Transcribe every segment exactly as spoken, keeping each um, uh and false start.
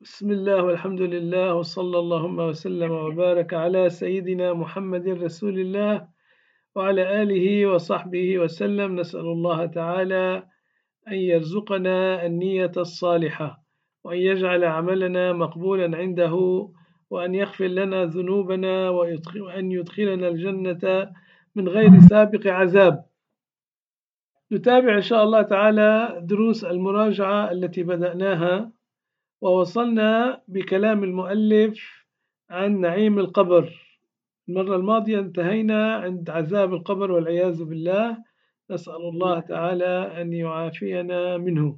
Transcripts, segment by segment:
بسم الله والحمد لله وصلى اللهم وسلم وبارك على سيدنا محمد رسول الله وعلى آله وصحبه وسلم. نسأل الله تعالى أن يرزقنا النية الصالحة وأن يجعل عملنا مقبولا عنده وأن يغفر لنا ذنوبنا وأن يدخلنا الجنة من غير سابق عذاب. نتابع إن شاء الله تعالى دروس المراجعة التي بدأناها، ووصلنا بكلام المؤلف عن نعيم القبر. المرة الماضية انتهينا عند عذاب القبر والعياذ بالله، نسأل الله تعالى أن يعافينا منه.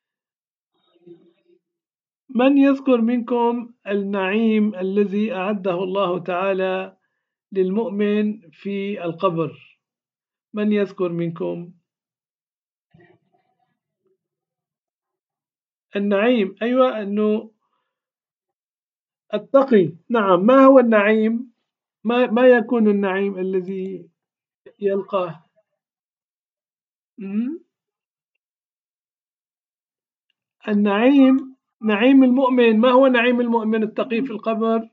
من يذكر منكم النعيم الذي أعده الله تعالى للمؤمن في القبر؟ من يذكر منكم النعيم؟ أيوة، أنه التقي. نعم، ما هو النعيم؟ ما, ما يكون النعيم الذي يلقاه؟ م? النعيم، نعيم المؤمن. ما هو نعيم المؤمن التقي في القبر؟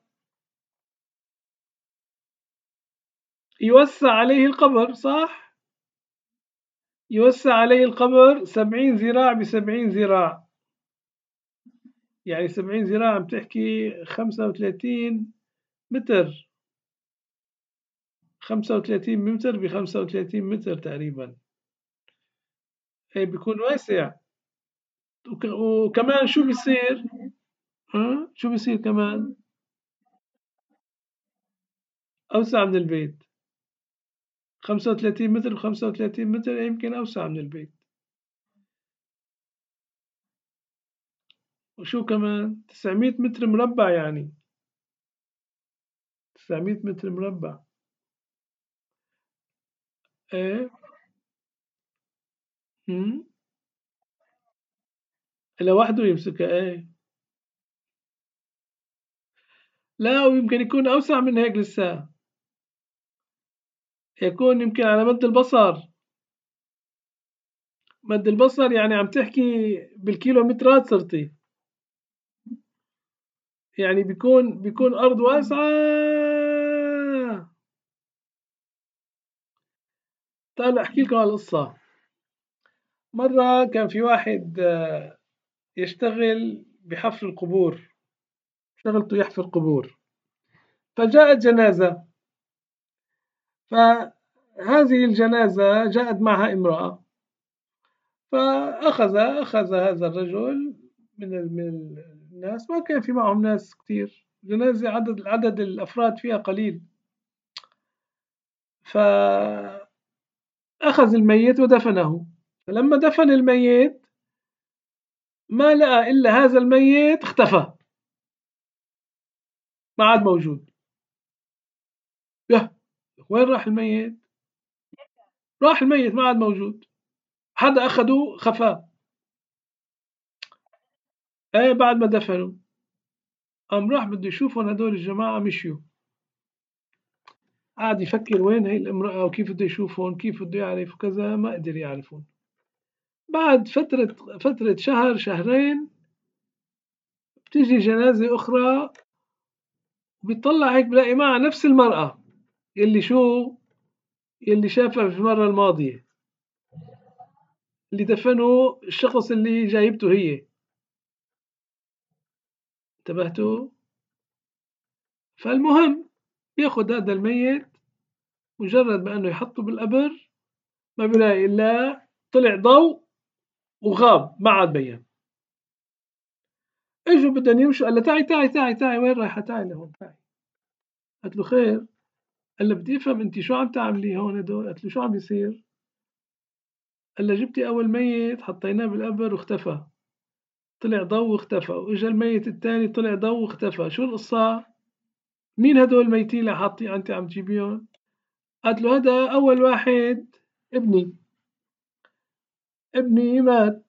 يوسع عليه القبر، صح؟ يوسع عليه القبر سبعين ذراع بسبعين ذراع، يعني سبعين ذراع عم تحكي خمسة وثلاثين متر، خمسة وثلاثين متر بخمسة وثلاثين متر تقريبا. ايه، بيكون واسع. وك- وكمان شو بيصير؟ ها، شو بيصير كمان؟ أوسع من البيت. خمسة وثلاثين متر بخمسة وثلاثين متر يمكن أوسع من البيت. وشو كمان؟ تسعمية متر مربع يعني. تسعمية متر مربع. ايه. مم. لوحده يمسكها، ايه. لا، ويمكن يكون أوسع من هيك لسه. يكون يمكن على مد البصر. مد البصر يعني عم تحكي بالكيلومترات صرتي. يعني بيكون بيكون أرض واسعة. تعالوا أحكي لكم على القصة. مرة كان في واحد آه، يشتغل بحفر القبور، شغلته يحفر قبور. فجاءت جنازة، فهذه الجنازة جاءت معها امرأة. فأخذ أخذ هذا الرجل من ال- من الناس، ما كان في معهم ناس كثير، جنازة عدد عدد الأفراد فيها قليل. فأخذ الميت ودفنه. فلما دفن الميت ما لقى إلا هذا الميت اختفى، ما عاد موجود. ياه، وين راح الميت؟ راح الميت ما عاد موجود. حدا أخده خفاه. ايه، بعد ما دفنوا قام راح بده يشوفهم هدول الجماعة مشيوا. قعد يفكر وين هي الامرأة وكيف بده يشوفهم، كيف بده يعرف وكذا، ما قدر يعرفون. بعد فترة فترة شهر شهرين بتيجي جنازة أخرى، بيطلع هيك بلاقي معها نفس المرأة يلي شو يلي شافها في المرة الماضية، اللي دفنوا الشخص اللي جايبته هي. انتبهتوا؟ فالمهم بياخد هذا الميت، مجرد ما انه يحطه بالقبر ما بيلاقي الا طلع ضوء وغاب، ما عاد بين. اجوا بدهم يمشوا، قال له تعي تعي تعي تعي، وين رايحة؟ تعي لهون تعي. قالت له خير. قال له بدي افهم انت شو عم تعملي هون هدول؟ قالت له شو عم بيصير؟ قال له جبتي اول ميت حطيناه بالقبر واختفى، طلع ضوء واختفى، واجا الميت الثاني طلع ضوء واختفى، شو القصة؟ مين هدول الميتين اللي حاطين انت عم تجيبيهم؟ قالت له هذا اول واحد ابني، ابني مات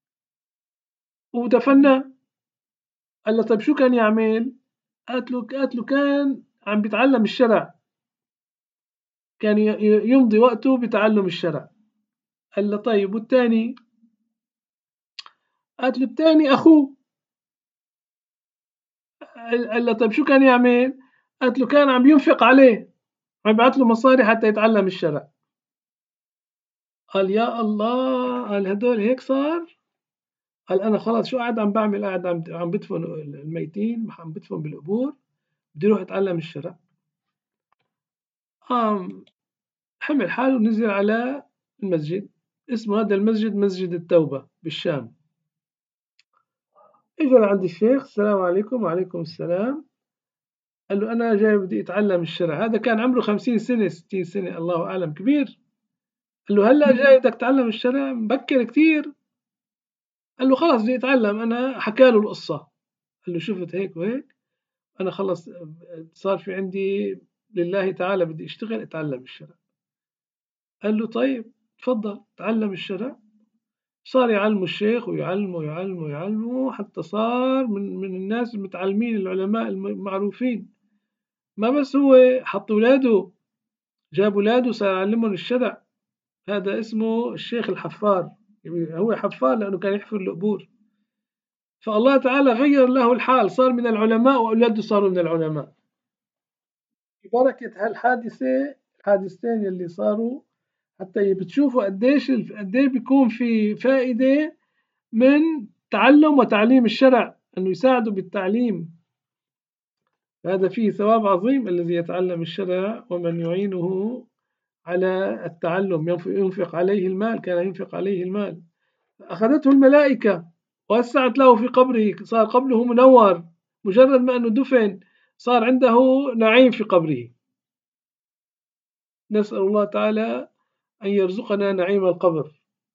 ودفناه. قال له طيب شو كان يعمل؟ قالت له قالت له كان عم بيتعلم الشرع، كان ي- ي- يمضي وقته بتعلم الشرع. قال له طيب والتاني؟ قالت له التاني اخوه. قال له طيب شو كان يعمل؟ قالت له كان عم ينفق عليه، عم يبعث له مصاري حتى يتعلم الشرع. قال يا الله، قال هدول هيك صار؟ قال أنا خلاص شو قاعد عم بعمل؟ قاعد عم عم بدفن الميتين، عم بدفن بالقبور، بدي أروح أتعلم الشرع. قام حمل حاله ونزل على المسجد، اسمه هذا المسجد مسجد التوبة بالشام. اجى لعند الشيخ، السلام عليكم. وعليكم السلام. قال له أنا جاي بدي أتعلم الشرع. هذا كان عمره خمسين سنة ستين سنة الله أعلم، كبير. قال له هلا جاي بدك تتعلم الشرع؟ مبكر كتير. قال له خلاص بدي أتعلم. أنا حكى له القصة، قال له شفت هيك وهيك، أنا خلص صار في عندي لله تعالى بدي أشتغل أتعلم الشرع. قال له طيب تفضل تعلم الشرع. صار يعلمه الشيخ ويعلمه يعلمه يعلمه حتى صار من من الناس المتعلمين العلماء المعروفين. ما بس هو حط ولاده، جاب ولاده صار يعلمهم الشرع. هذا اسمه الشيخ الحفار، هو حفار لأنه كان يحفر القبور. فالله تعالى غير له الحال، صار من العلماء وأولاده صاروا من العلماء ببركة هالحادثة، الحادثتين اللي صاروا. حتى بتشوفوا قديش قديش بيكون في فائدة من تعلم وتعليم الشرع، أنه يساعده بالتعليم. هذا فيه ثواب عظيم الذي يتعلم الشرع، ومن يعينه على التعلم ينفق عليه المال، كان ينفق عليه المال. أخذته الملائكة ووسعت له في قبره، صار قبره منور، مجرد ما أنه دفن صار عنده نعيم في قبره. نسأل الله تعالى أن يرزقنا نعيم القبر.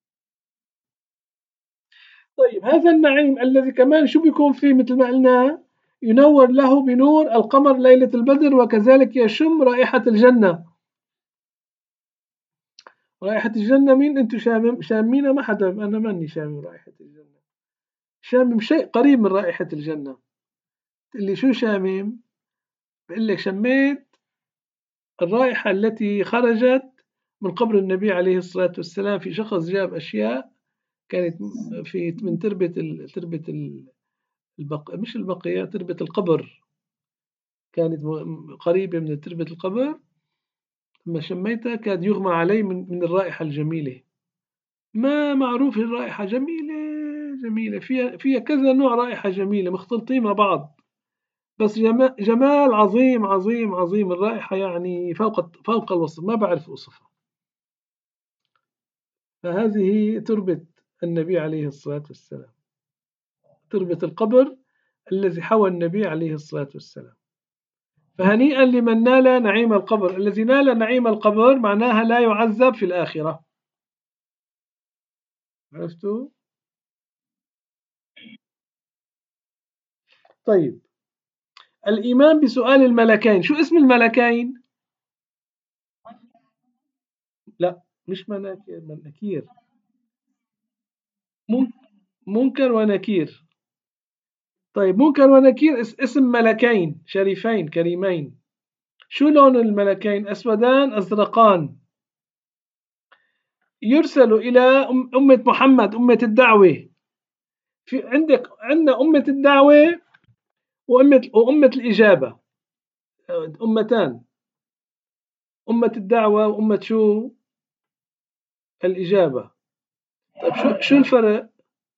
طيب هذا النعيم الذي كمان شو بيكون فيه؟ مثل ما قلنا ينور له بنور القمر ليلة البدر، وكذلك يشم رائحة الجنة. رائحة الجنة مين أنتم شامم شامينها؟ ما حدا، أنا ماني شامم رائحة الجنة، شامم شيء قريب من رائحة الجنة. اللي شو شامم؟ بقول لك شميت الرائحة التي خرجت من قبر النبي عليه الصلاة والسلام، في شخص جاب أشياء كانت في من تربة ال تربة ال البق... مش البقية، تربة القبر، كانت قريبة من تربة القبر. لما شميتها كاد يغمى علي من, من الرائحة الجميلة. ما معروف الرائحة جميلة جميلة، فيها فيها كذا نوع رائحة جميلة مختلطين مع بعض، بس جمال, جمال عظيم عظيم عظيم. الرائحة يعني فوق فوق الوصف، ما بعرف أوصفها. فهذه تربة النبي عليه الصلاة والسلام، تربة القبر الذي حوى النبي عليه الصلاة والسلام. فهنيئا لمن نال نعيم القبر. الذي نال نعيم القبر معناها لا يعذب في الآخرة. عرفتوا؟ طيب الإيمان بسؤال الملكين. شو اسم الملكين؟ لا مش مناكير، مناكير، منكر ونكير. طيب منكر ونكير اسم ملكين شريفين كريمين. شو لون الملكين؟ أسودان أزرقان. يرسل إلى أمة محمد، أمة الدعوة. في عندك عندنا أمة الدعوة وأمة وأمة الإجابة، أمتان، أمة الدعوة وأمة شو؟ الإجابة. طيب شو شو الفرق؟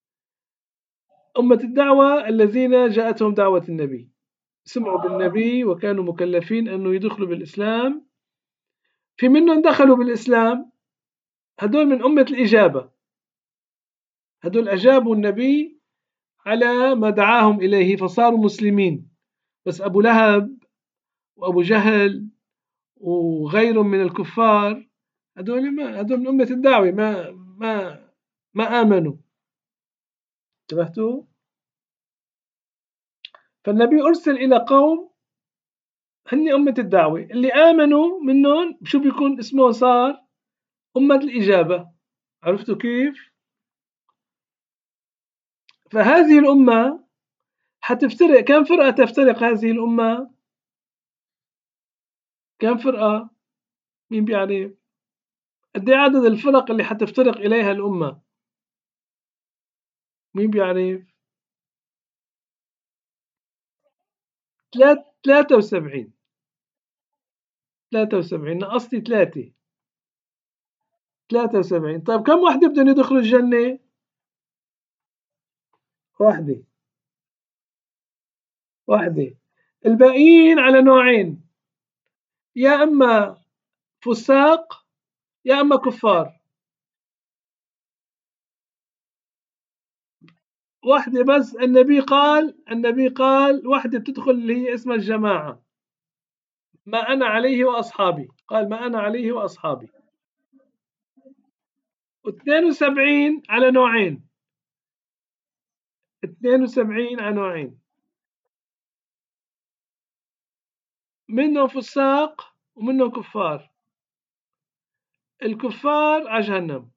أمة الدعوة الذين جاءتهم دعوة النبي، سمعوا بالنبي وكانوا مكلفين أنه يدخلوا بالإسلام، في منهم دخلوا بالإسلام، هدول من أمة الإجابة، هدول أجابوا النبي على ما دعاهم إليه فصاروا مسلمين. بس أبو لهب وأبو جهل وغيرهم من الكفار، هدول ما هدول من أمة الدعوة، ما ما ما آمنوا. انتبهتوا؟ فالنبي أرسل إلى قوم هني أمة الدعوة، اللي آمنوا منهم شو بيكون اسمه؟ صار أمة الإجابة. عرفتوا كيف؟ فهذه الأمة حتفترق. كم فرقة تفترق هذه الأمة؟ كم فرقة؟ مين بيعرف؟ قد إيه عدد الفرق اللي حتفترق إليها الأمة؟ مين بيعرف؟ ثلاثة وسبعين. ثلاثة وسبعين نقصتي ثلاثة. ثلاثة وسبعين. طيب كم وحدة بدهم يدخلوا الجنة؟ واحدة. واحدة. الباقيين على نوعين، يا إما فساق يا إما كفار. واحدة بس، النبي قال النبي قال واحدة بتدخل اللي هي اسمها الجماعة، ما أنا عليه وأصحابي، قال ما أنا عليه وأصحابي. واثنين وسبعين على نوعين. اثنين وسبعين على نوعين، منهم فساق ومنهم كفار. الكفار على جهنم.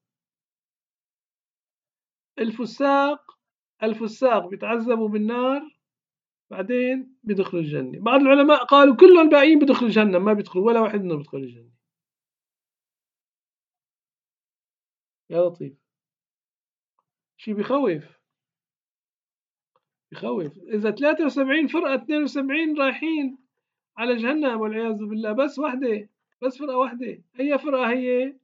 الفساق الفساق بيتعذبوا بالنار، بعدين بيدخلوا الجنة. بعض العلماء قالوا كل الباقيين بيدخلوا الجنة، ما بيدخلوا ولا واحد منهم بيدخل الجنة. يا لطيف، شيء بخوف. بخوف إذا ثلاثة وسبعين فرقة اثنين وسبعين رايحين على جهنم والعياذ بالله. بس واحدة، بس فرقة واحدة. أي فرقة هي؟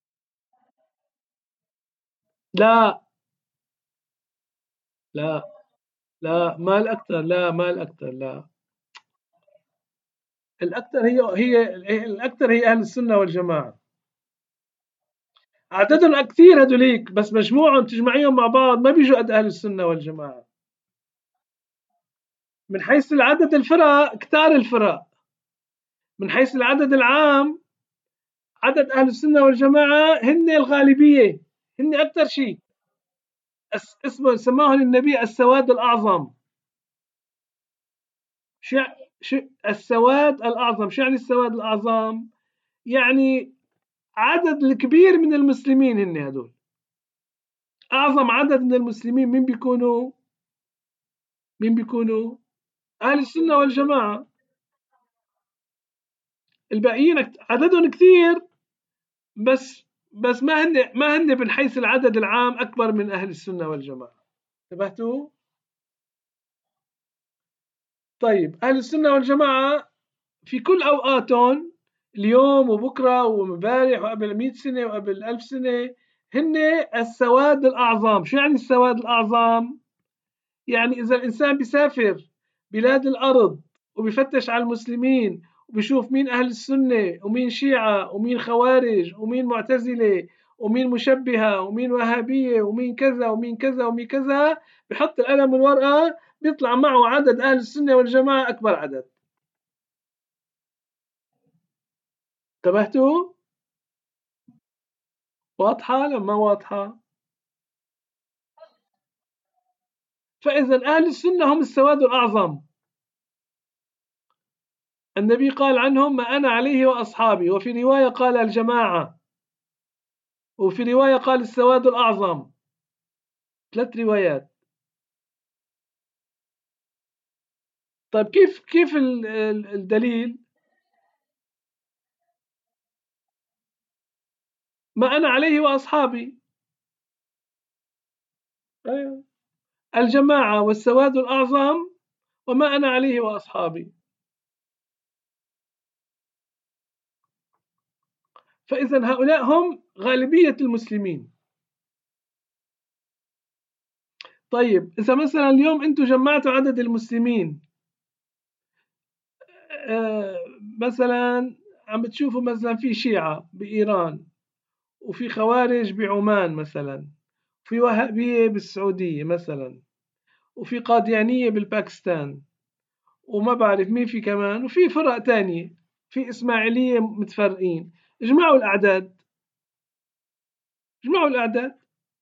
لا لا لا، ما الأكثر، لا ما الأكثر، لا. الأكثر هي هي الأكثر هي أهل السنة والجماعة. عددهم كثير هذوليك، بس مجموعهم تجمعيهم مع بعض ما بيجوا قد أهل السنة والجماعة. من حيث العدد الفرق كتار الفرق، من حيث العدد العام عدد أهل السنة والجماعة هن الغالبية، هن أكثر شيء. اسمه سماهم النبي السواد الأعظم. شو شو السواد الأعظم؟ شو يعني السواد الأعظم؟ يعني عدد الكبير من المسلمين هن هدول. أعظم عدد من المسلمين مين بيكونوا؟ مين بيكونوا؟ أهل السنة والجماعة. الباقيين عددهم كثير، بس بس ما هن ما هن من حيث العدد العام أكبر من أهل السنة والجماعة. انتبهتوا؟ طيب أهل السنة والجماعة في كل أوقاتهم، اليوم وبكرة ومبارح وقبل مئة سنة وقبل ألف سنة، هن السواد الأعظم. شو يعني السواد الأعظم؟ يعني إذا الإنسان بيسافر بلاد الأرض وبيفتش على المسلمين وبيشوف مين أهل السنة ومين شيعة ومين خوارج ومين معتزلة ومين مشبهة ومين وهابية ومين كذا ومين كذا ومين كذا، بحط القلم والورقة بيطلع معه عدد أهل السنة والجماعة أكبر عدد. انتبهتوا؟ واضحة لما واضحة؟ فإذا أهل السنة هم السواد الأعظم. النبي قال عنهم ما أنا عليه وأصحابي، وفي رواية قال الجماعة، وفي رواية قال السواد الأعظم. ثلاث روايات. طيب كيف كيف الدليل؟ ما أنا عليه وأصحابي. أيوة. الجماعة والسواد الأعظم وما أنا عليه وأصحابي. فإذا هؤلاء هم غالبية المسلمين. طيب إذا مثلا اليوم أنتم جمعتوا عدد المسلمين، آه مثلا عم بتشوفوا مثلا في شيعة بإيران، وفي خوارج بعمان مثلا، في وهابية بالسعودية مثلا، وفي قاديانية بالباكستان، وما بعرف مين في كمان، وفي فرق تانية، في إسماعيلية متفرقين. اجمعوا الأعداد، اجمعوا الأعداد.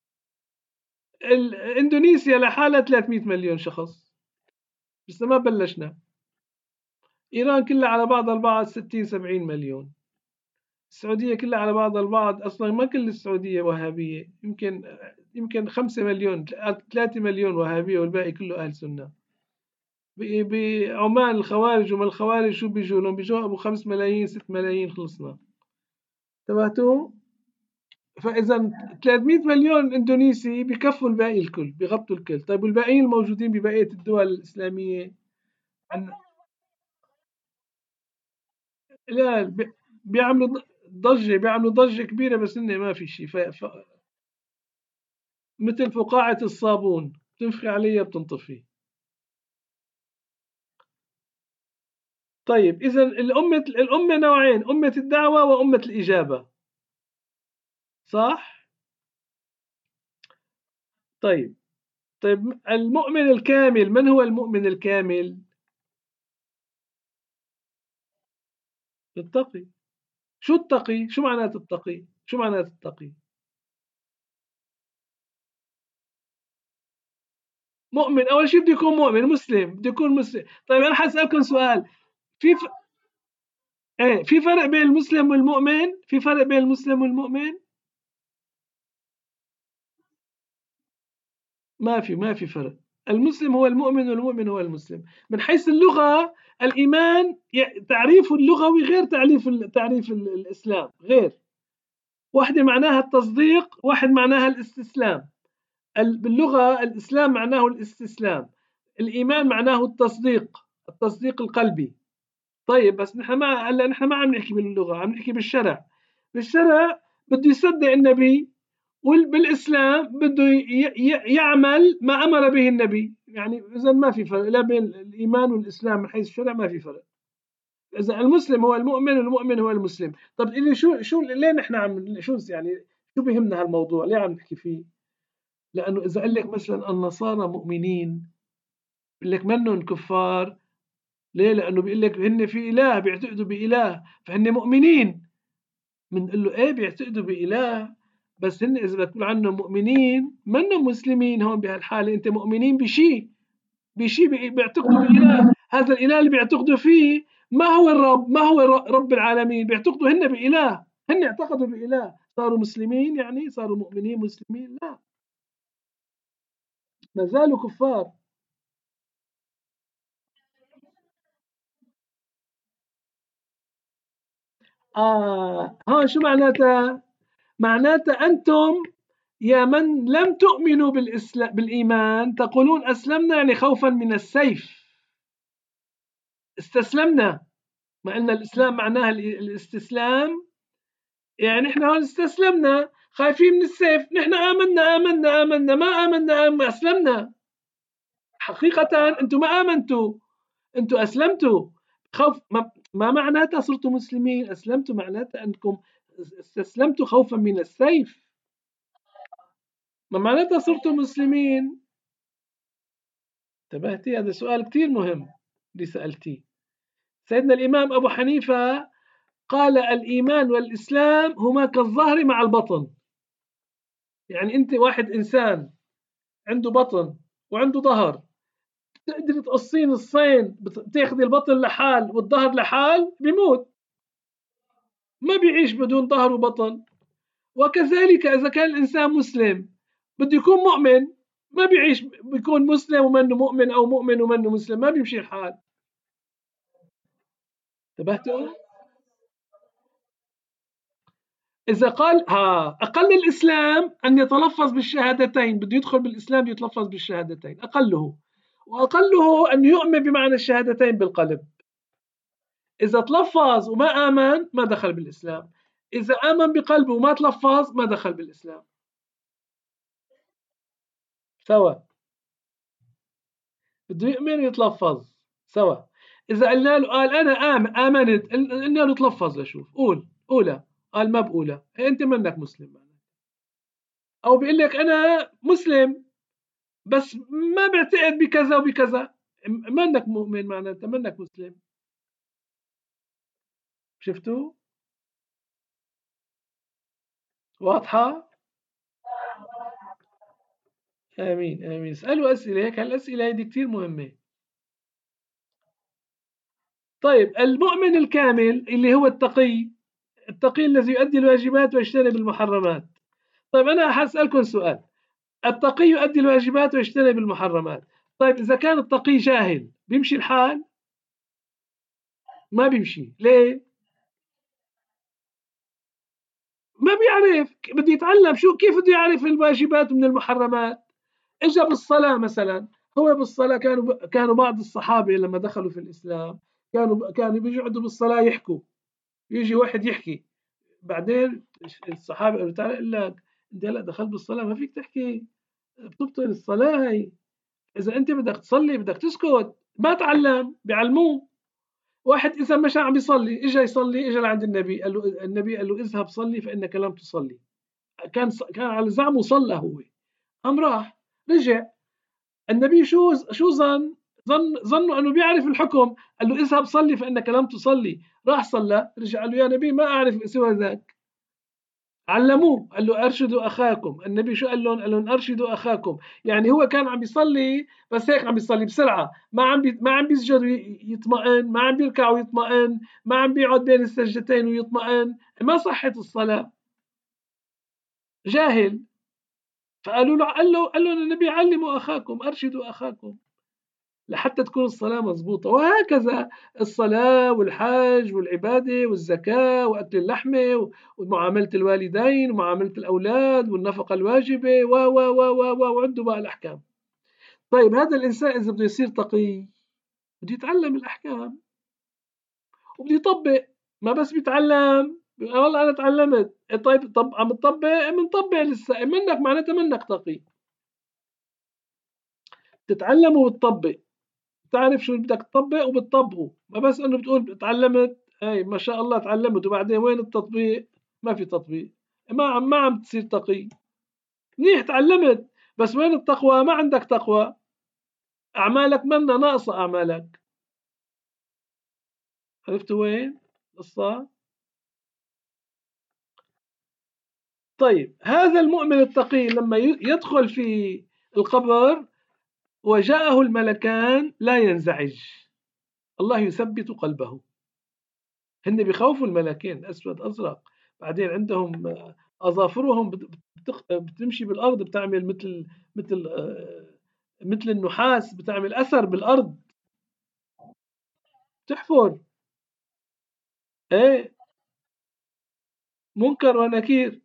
إندونيسيا لحالها ثلاثمئة مليون شخص، لسه ما بلشنا. إيران كلها على بعضها البعض ستين سبعين مليون. السعودية كلها على بعضها البعض أصلا ما كل السعودية وهابية، يمكن يمكن خمسة مليون ثلاثة مليون وهابية والباقي كله أهل سنة. بعمان الخوارج، وما الخوارج شو بيجوا لهم؟ بيجوا أبو خمس ملايين ست ملايين، خلصنا. تبعتوا؟ فإذا ثلاثمئة مليون إندونيسي بكفوا الباقي الكل، بيغطوا الكل. طيب والباقيين الموجودين ببقية الدول الإسلامية؟ لا بي- بيعملوا ض- ضجة، بيعملوا ضجة كبيرة، بس إنه ما في شيء. ف... ف... مثل فقاعة الصابون، تنفخي عليها بتنطفي. طيب إذا الأمة الأمة نوعين: أمة الدعوة وأمة الإجابة، صح؟ طيب. طيب المؤمن الكامل، من هو المؤمن الكامل؟ التقي. شو التقي؟ شو معنات التقي؟ شو معنات التقي؟ مؤمن، أول شيء بده يكون مؤمن مسلم، بده يكون مسلم. طيب أنا حاسألكم سؤال. في ف... إيه، في فرق بين المسلم والمؤمن؟ في فرق بين المسلم والمؤمن؟ ما في ما في فرق. المسلم هو المؤمن والمؤمن هو المسلم. من حيث اللغة، الإيمان ي- تعريفه اللغوي غير تعريف ال- تعريف ال- الإسلام غير. واحدة معناها التصديق، واحد معناها الاستسلام. ال- باللغة الإسلام معناه الاستسلام، الإيمان معناه التصديق، التصديق القلبي. طيب بس نحن ما هلا نحن ما عم نحكي باللغة، عم نحكي بالشرع. بالشرع بده يصدق النبي، وبالإسلام بده ي- ي- يعمل ما أمر به النبي. يعني إذا ما في فرق لا بين الإيمان والإسلام من حيث الشرع، ما في فرق. إذا المسلم هو المؤمن والمؤمن هو المسلم. طب اللي شو شو ليه نحن عم شو يعني شو بيهمنا هالموضوع؟ ليه عم نحكي فيه؟ لأنه إذا قال لك مثلا النصارى مؤمنين، بيقول لك منهم كفار. ليه؟ لأنه بيقول لك هن في إله، بيعتقدوا بإله، فهن مؤمنين. بنقول له إيه، بيعتقدوا بإله، بس هن إذا بتقول عنهم مؤمنين منهم مسلمين. هون بهالحالة أنت مؤمنين بشيء، بشيء بي- بيعتقدوا بإله. هذا الإله اللي بيعتقدوا فيه ما هو الرب، ما هو ر- رب العالمين. بيعتقدوا هن بإله، هن اعتقدوا بإله صاروا مسلمين، يعني صاروا مؤمنين مسلمين؟ لا، ما زالوا كفار. آه ها شو معناتها؟ معناتها أنتم يا من لم تؤمنوا بالإسلام بالإيمان تقولون أسلمنا، يعني خوفا من السيف. استسلمنا، مع أن الإسلام معناها ال- الاستسلام. يعني نحن هون استسلمنا خايفين من السيف. نحن آمنا آمنا آمنا ما آمنا آمنا أسلمنا. حقيقة أنتم ما آمنتوا، أنتم أسلمتوا. خوف ما, ما معناتها صرتوا مسلمين. أسلمتوا معناتها أنكم استسلمتوا خوفا من السيف. ما معناتها صرتوا مسلمين. انتبهتي؟ هذا سؤال كثير مهم اللي سألتيه. سيدنا الإمام أبو حنيفة قال الإيمان والإسلام هما كالظهر مع البطن. يعني أنت واحد إنسان عنده بطن وعنده ظهر، تقدر تقصين الصين، بتاخذي البطن لحال والظهر لحال، بيموت، ما بيعيش بدون ظهر وبطن. وكذلك إذا كان الإنسان مسلم بده يكون مؤمن، ما بيعيش بيكون مسلم ومنه مؤمن أو مؤمن ومنه مسلم، ما بيمشي الحال. انتبهتوا؟ إذا قال ها أقل الإسلام أن يتلفظ بالشهادتين، بده يدخل بالإسلام يتلفظ بالشهادتين أقله، وأقله أن يؤمن بمعنى الشهادتين بالقلب. إذا تلفظ وما آمن ما دخل بالإسلام. إذا آمن بقلبه وما تلفظ ما دخل بالإسلام. سوا، بده يؤمن ويتلفظ سوا. إذا قلنا له قال أنا آمن آمنت، قلنا له تلفظ لشوف، قول قولها، قال ما بقولها، أنت منك مسلم. أو بيقول لك أنا مسلم بس ما بعتقد بكذا وبكذا، منك مؤمن معناتها منك مسلم. شفتوا؟ واضحة؟ آمين آمين. اسألوا أسئلة هيك، هالأسئلة هذه كثير مهمة. طيب المؤمن الكامل اللي هو التقي، التقي الذي يؤدي الواجبات ويجتنب المحرمات. طيب أنا حاسألكم سؤال: التقي يؤدي الواجبات ويجتنب المحرمات. طيب إذا كان التقي جاهل بيمشي الحال؟ ما بيمشي. ليه؟ ما بيعرف، بده يتعلم شو كيف بده يعرف الواجبات من المحرمات. اجى بالصلاة مثلا، هو بالصلاة كانوا كانوا بعض الصحابة لما دخلوا في الإسلام كانوا كانوا بيقعدوا بالصلاة يحكوا. يجي واحد يحكي، بعدين الصحابة قالوا تعالى أقول لك، أنت هلا دخلت بالصلاة ما فيك تحكي، بتبطل الصلاة هي، إذا أنت بدك تصلي بدك تسكت، ما تعلم بيعلموه. واحد إذا مشى عم بيصلي، إجا يصلي، إجا لعند النبي، قال له النبي قال له اذهب صلي فإنك لم تصلي. كان كان على زعمه صلى هو، قام راح رجع. النبي شو شو ظن؟ ظن ظنوا انه بيعرف الحكم، قال له اذهب صلي فانك لم تصلي. راح صلى، رجع قال له يا نبي ما اعرف سوى ذاك. علموه، قال له ارشدوا اخاكم. النبي شو قال لهم؟ قال لهم ارشدوا اخاكم. يعني هو كان عم بيصلي بس هيك عم بيصلي بسرعه، ما عم بي ما عم بيسجد ويطمئن، ما عم بيركع ويطمئن، ما عم بيقعد بين السجدتين ويطمئن، ما صحت الصلاه، جاهل. فقالوا له قال له قال لهم النبي علموا اخاكم، ارشدوا اخاكم لحتى تكون الصلاة مضبوطة. وهكذا الصلاة والحج والعبادة والزكاة وأكل اللحمة ومعاملة الوالدين ومعاملة الأولاد والنفقة الواجبة و و و و و وعدوا بقى الأحكام. طيب هذا الإنسان إذا بده يصير تقي بده يتعلم الأحكام وبده يطبق، ما بس بيتعلم والله أنا تعلمت. طيب طب عم تطبق؟ منطبق لسه، منك معناتها منك تقي. تتعلم وبتطبق، تعرف شو بدك تطبق وبتطبقه، ما بس انه بتقول اتعلمت هاي ما شاء الله اتعلمت وبعدين وين التطبيق؟ ما في تطبيق، ما عم ما عم تصير تقي. منيح تعلمت بس وين التقوى؟ ما عندك تقوى، اعمالك منا ناقصه اعمالك. عرفتوا وين القصه؟ طيب هذا المؤمن التقي لما يدخل في القبر وجاءه الملكان لا ينزعج، الله يثبت قلبه. هن بيخوفوا الملاكين أسود أزرق، بعدين عندهم آه، أظافرهم بت- بتق- بتمشي بالأرض، بتعمل مثل مثل آه، مثل النحاس، بتعمل أثر بالأرض، بتحفر. إيه، منكر ونكير.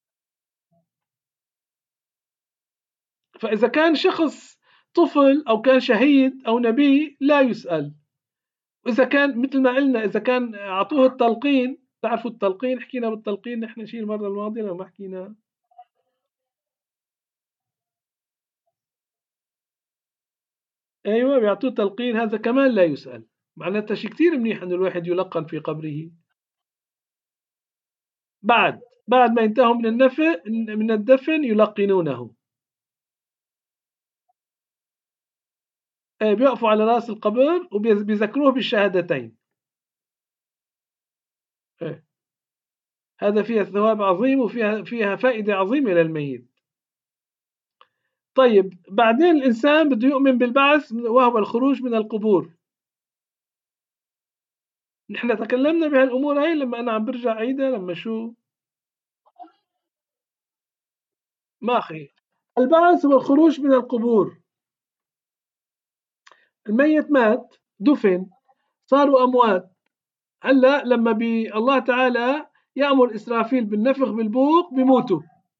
فإذا كان شخص طفل أو كان شهيد أو نبي لا يسأل. وإذا كان مثل ما قلنا إذا كان أعطوه التلقين، تعرفوا التلقين، حكينا بالتلقين نحن شيء المرة الماضية لو ما حكينا. أيوة بيعطوه تلقين، هذا كمان لا يسأل. معناتها شيء كتير منيح إنه الواحد يلقن في قبره. بعد بعد ما ينتهوا من النفي من الدفن يلقنونه. آه، بيقفوا على رأس القبر وبيذكروه بالشهادتين. آه، هذا فيها ثواب عظيم وفيها فيها فائدة عظيمة للميت. طيب بعدين الإنسان بده يؤمن بالبعث وهو الخروج من القبور. نحن تكلمنا بهالأمور هاي لما أنا عم برجع عيدها لما شو ما أخي. البعث هو الخروج من القبور. الميت مات، دفن، صاروا أموات. هلا لما بي الله تعالى يأمر إسرافيل بالنفخ بالبوق بيموتوا،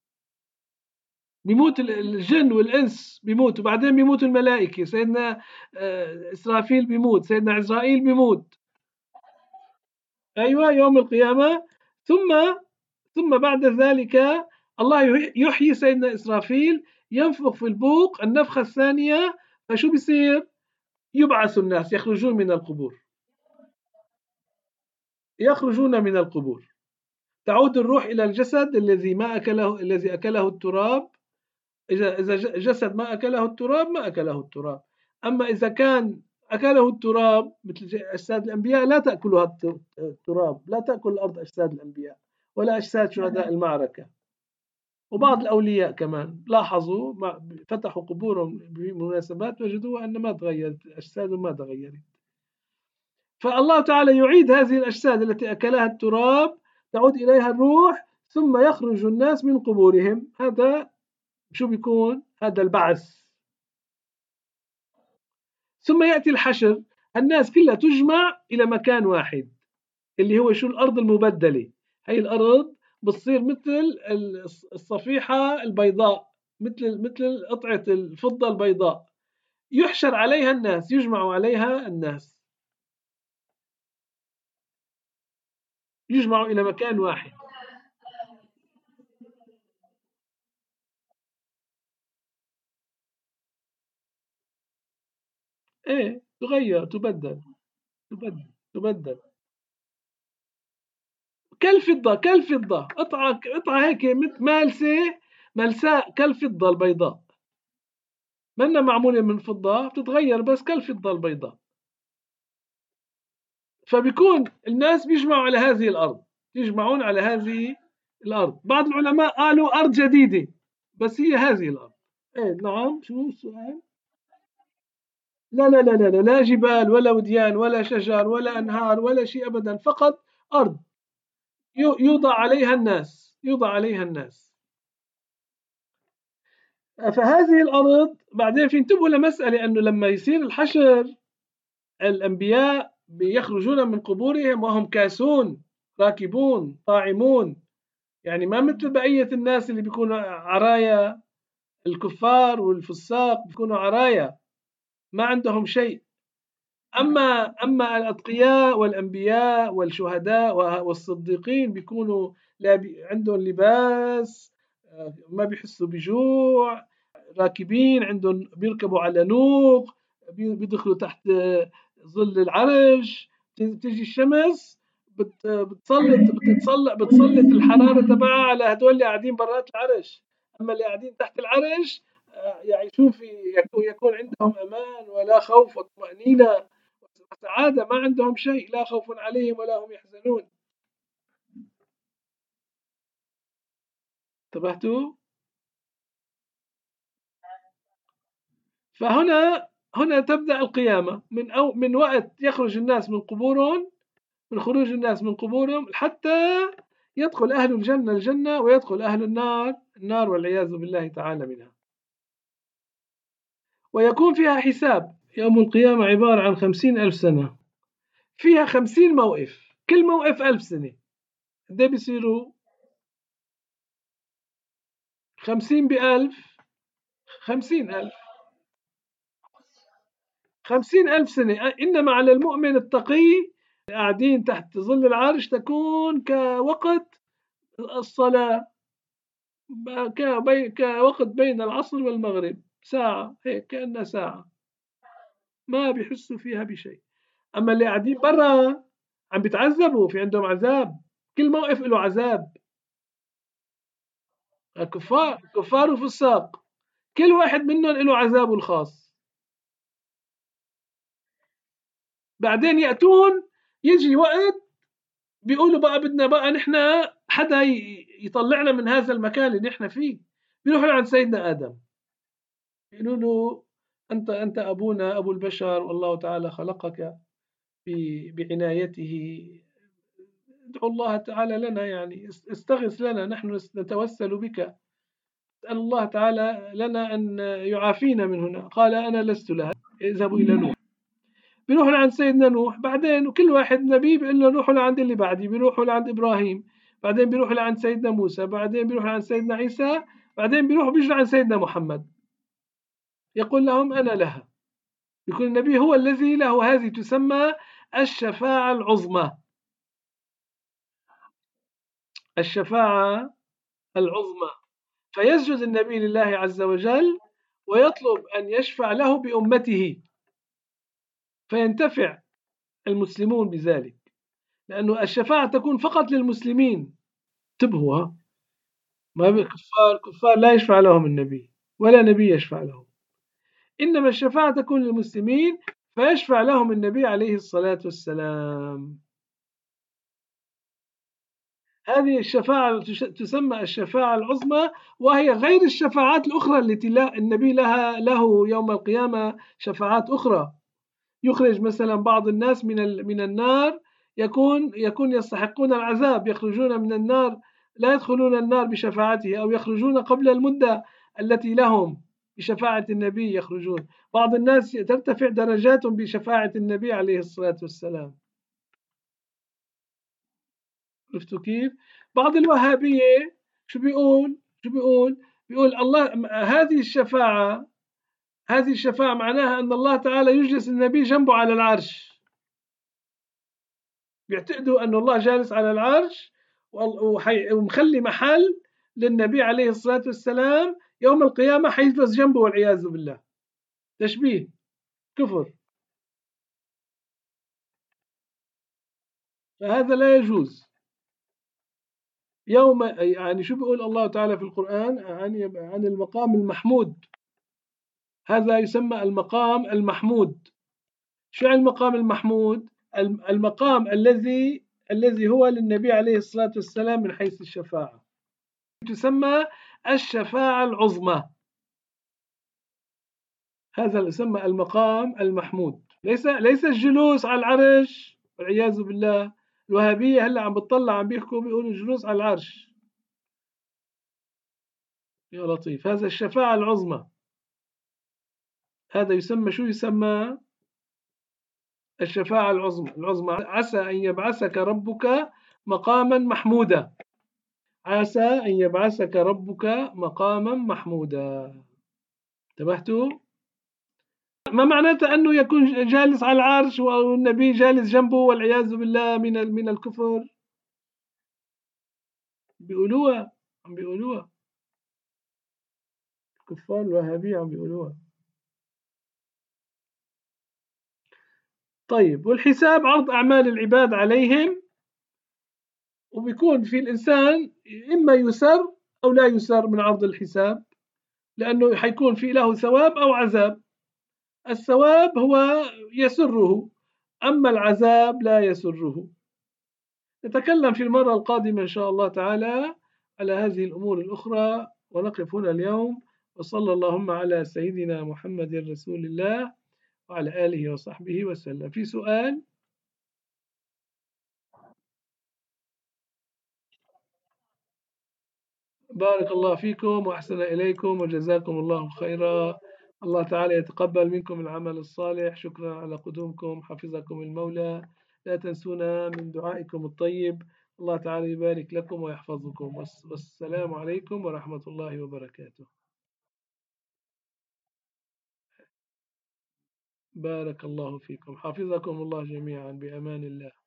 بيموت الجن والإنس بيموتوا، بعدين بيموتوا الملائكة، سيدنا آه، إسرافيل بيموت، سيدنا عزرائيل بيموت. أيوة يوم القيامة. ثم ثم بعد ذلك الله يحيي سيدنا إسرافيل، ينفخ في البوق النفخة الثانية، فشو بيصير؟ يبعث الناس، يخرجون من القبور، يخرجون من القبور. تعود الروح إلى الجسد الذي ما أكله الذي أكله التراب. إذا إذا جسد ما أكله التراب ما أكله التراب. أما إذا كان أكله التراب مثل أجساد الأنبياء لا تأكلها التراب، لا تأكل الأرض أجساد الأنبياء ولا أجساد شهداء المعركة. وبعض الأولياء كمان لاحظوا فتحوا قبورهم بمناسبات وجدوا أن ما تغيرت أجسادهم، ما تغيرت. فالله تعالى يعيد هذه الأجساد التي أكلها التراب، تعود إليها الروح، ثم يخرج الناس من قبورهم. هذا شو بيكون؟ هذا البعث. ثم يأتي الحشر، الناس كلها تجمع إلى مكان واحد اللي هو شو؟ الأرض المبدلة. هي الأرض بتصير مثل الصفيحة البيضاء، مثل مثل قطعة الفضة البيضاء، يحشر عليها الناس، يجمع عليها الناس، يجمعوا إلى مكان واحد. إيه تغير، تبدل تبدل تبدل كالفضة كالفضة، قطعة قطعة هيك مالسة ملساء كالفضة البيضاء، منا معمولة من فضة، بتتغير بس كالفضة البيضاء. فبيكون الناس بيجمعوا على هذه الأرض، يجمعون على هذه الأرض. بعض العلماء قالوا أرض جديدة، بس هي هذه الأرض. إيه نعم، شو السؤال؟ لا لا لا لا لا لا جبال ولا وديان ولا شجر ولا أنهار ولا شيء أبدا، فقط أرض يوضع عليها الناس، يوضع عليها الناس. فهذه الأرض بعدين في انتبهوا لمسألة، أنه لما يصير الحشر الأنبياء بيخرجون من قبورهم وهم كاسون راكبون طاعمون، يعني ما مثل بقية الناس اللي بيكونوا عرايا، الكفار والفساق بيكونوا عرايا ما عندهم شيء. أما أما الأتقياء والأنبياء والشهداء والصديقين بيكونوا عندهم لباس، ما بيحسوا بجوع، راكبين عندهم، بيركبوا على نوق، بيدخلوا تحت ظل العرش، تيجي الشمس بتسلط بتتسلط بتسلط الحرارة تبعها على هدول اللي قاعدين برات العرش. أما اللي قاعدين تحت العرش يعيشون في، يكون عندهم أمان ولا خوف وطمأنينة وسعادة، ما عندهم شيء، لا خوف عليهم ولا هم يحزنون. انتبهتوا؟ فهنا هنا تبدأ القيامة من أو من وقت يخرج الناس من قبورهم، من خروج الناس من قبورهم حتى يدخل أهل الجنة الجنة ويدخل أهل النار النار، والعياذ بالله تعالى منها. ويكون فيها حساب. يوم القيامة عبارة عن خمسين ألف سنة، فيها خمسين موقف، كل موقف ألف سنة. قد بيصيروا خمسين بألف؟ خمسين ألف، خمسين ألف سنة. إنما على المؤمن التقي قاعدين تحت ظل العرش تكون كوقت الصلاة، كوقت بين العصر والمغرب، ساعة هيك كأنها ساعة، ما بيحسوا فيها بشيء. أما اللي قاعدين برا عم بيتعذبوا، في عندهم عذاب، كل موقف له عذاب. كفار كفار وفساق، كل واحد منهم له عذابه الخاص. بعدين يأتون، يجي وقت بيقولوا بقى بدنا بقى نحن حدا يطلعنا من هذا المكان اللي نحن فيه. بيروحوا عند سيدنا آدم يقولوا له أنت أنت أبونا أبو البشر، والله تعالى خلقك بعنايته، ادعو الله تعالى لنا، يعني استغث لنا، نحن نتوسل بك، اسأل الله تعالى لنا أن يعافينا من هنا. قال أنا لست لها، اذهبوا إلى نوح. بيروحوا لعند سيدنا نوح، بعدين وكل واحد نبي بيقول له روحوا لعند اللي بعدي، بيروحوا لعند إبراهيم، بعدين بيروحوا لعند سيدنا موسى، بعدين بيروحوا لعند سيدنا عيسى، بعدين بيروحوا بيجوا عند سيدنا محمد، يقول لهم أنا لها. يكون النبي هو الذي له هذه تسمى الشفاعة العظمى. الشفاعة العظمى. فيسجد النبي لله عز وجل ويطلب أن يشفع له بأمته، فينتفع المسلمون بذلك، لأنه الشفاعة تكون فقط للمسلمين. انتبهوا، ما بالكفار، كفار لا يشفع لهم النبي ولا نبي يشفع لهم، إنما الشفاعة تكون للمسلمين، فيشفع لهم النبي عليه الصلاة والسلام. هذه الشفاعة تسمى الشفاعة العظمى، وهي غير الشفاعات الأخرى التي لا النبي لها له يوم القيامة شفاعات أخرى. يخرج مثلا بعض الناس من من النار، يكون يكون يستحقون العذاب، يخرجون من النار، لا يدخلون النار بشفاعته، أو يخرجون قبل المدة التي لهم بشفاعة النبي يخرجون. بعض الناس ترتفع درجاتهم بشفاعة النبي عليه الصلاة والسلام. عرفتوا كيف؟ بعض الوهابية شو بيقول؟ شو بيقول؟ بيقول الله هذه الشفاعة، هذه الشفاعة معناها أن الله تعالى يجلس النبي جنبه على العرش. بيعتقدوا أن الله جالس على العرش ومخلي محل للنبي عليه الصلاة والسلام يوم القيامة حيجلس جنبه والعياذ بالله. تشبيه، كفر، فهذا لا يجوز. يوم يعني شو بيقول الله تعالى في القرآن عن عن المقام المحمود؟ هذا يسمى المقام المحمود. شو يعني المقام المحمود؟ المقام الذي الذي هو للنبي عليه الصلاة والسلام من حيث الشفاعة، تسمى الشفاعة العظمى. هذا اللي يسمى المقام المحمود، ليس ليس الجلوس على العرش والعياذ بالله. الوهابية هلا عم بتطلع عم بيحكوا بيقولوا الجلوس على العرش. يا لطيف، هذا الشفاعة العظمى، هذا يسمى شو يسمى؟ الشفاعة العظمى. العظمى عسى أن يبعثك ربك مقاما محمودا، عسى أن يبعثك ربك مقاما محمودا. انتبهتوا؟ ما معناته أنه يكون جالس على العرش والنبي جالس جنبه والعياذ بالله من من الكفر. بيقولوها، عم بيقولوها الكفار الوهابية، عم بيقولوها. طيب، والحساب عرض أعمال العباد عليهم، وبيكون في الإنسان إما يسر أو لا يسر من عرض الحساب، لأنه حيكون في له ثواب أو عذاب. الثواب هو يسره، أما العذاب لا يسره. نتكلم في المرة القادمة إن شاء الله تعالى على هذه الأمور الأخرى، ونقف هنا اليوم. وصلى اللهم على سيدنا محمد رسول الله وعلى آله وصحبه وسلم. في سؤال؟ بارك الله فيكم وأحسن إليكم وجزاكم الله خيرا. الله تعالى يتقبل منكم العمل الصالح. شكرا على قدومكم، حفظكم المولى. لا تنسونا من دعائكم الطيب. الله تعالى يبارك لكم ويحفظكم. والسلام عليكم ورحمة الله وبركاته. بارك الله فيكم، حفظكم الله جميعا، بأمان الله.